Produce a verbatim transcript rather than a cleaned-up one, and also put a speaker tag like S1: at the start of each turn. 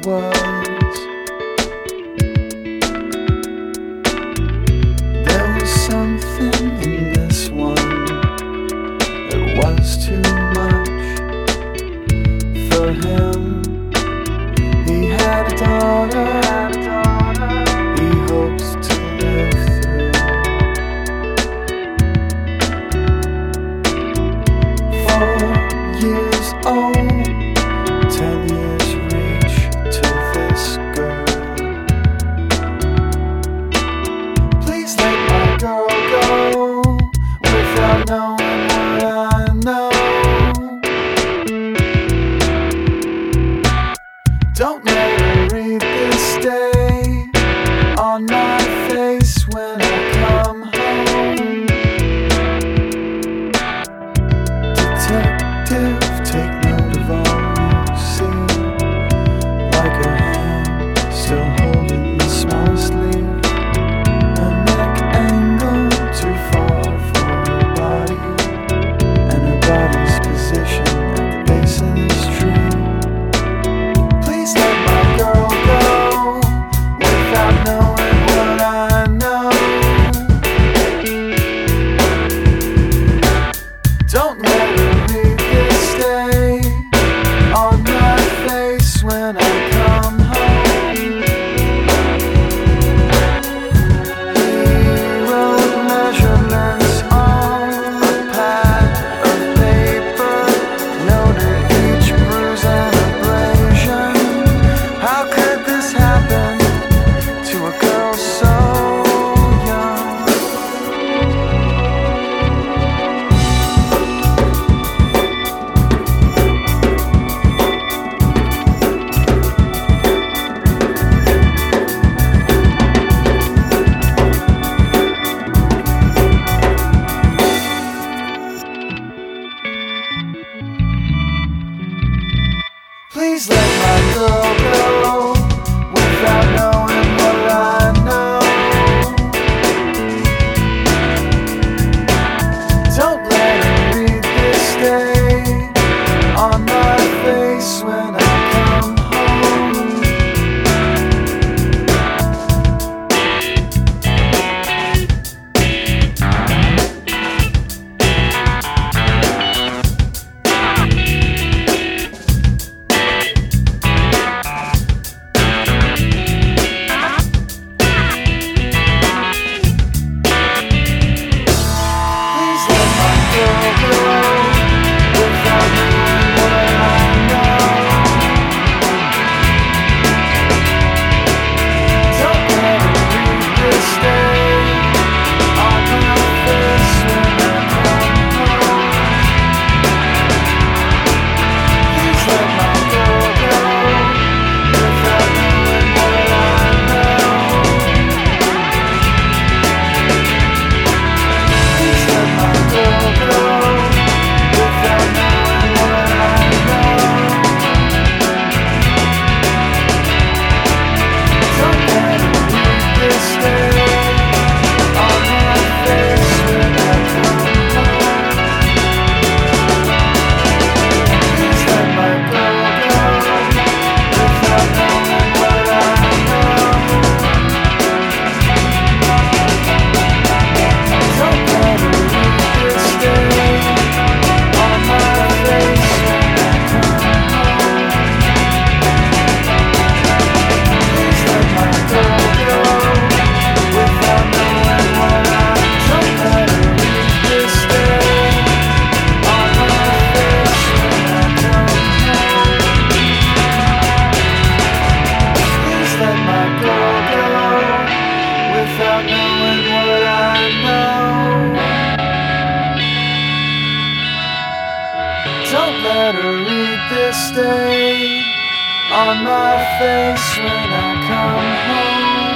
S1: was. There was something in this one that was too much for him. He had a daughter he hopes to live through. Four years old, ten years reach to this girl. Please let my girl go without knowing what I know. Don't let her read this day on my face when I come home. Detective, take note of all you see, like a hand still holding the smallest leaf, a neck angle too far for her body, and her body's position at the base of this tree. Please let my girl go without knowing what I know. Don't let her read this day on my face when I come home. He wrote measurements on a pad of paper, noted each bruise and abrasion. How could this happen to a girl so young? Please let my girl go without knowing what I know. Don't let her read this day on my face when I come home. Please let my girl go without knowing what I know. Don't let her read this day on my face when I come home. Please let my girl go without knowing what I know. Please let my girl go without knowing what I know. Don't let her read this day on my face when I come home. Please let my girl go without knowing what I know. Don't let her read this day on my face when I come home. Please let my girl go without knowing what I know. Don't let her read this day on my face when I come home. Please let my girl go without knowing what I know. Don't let her read this day on my face when I come home.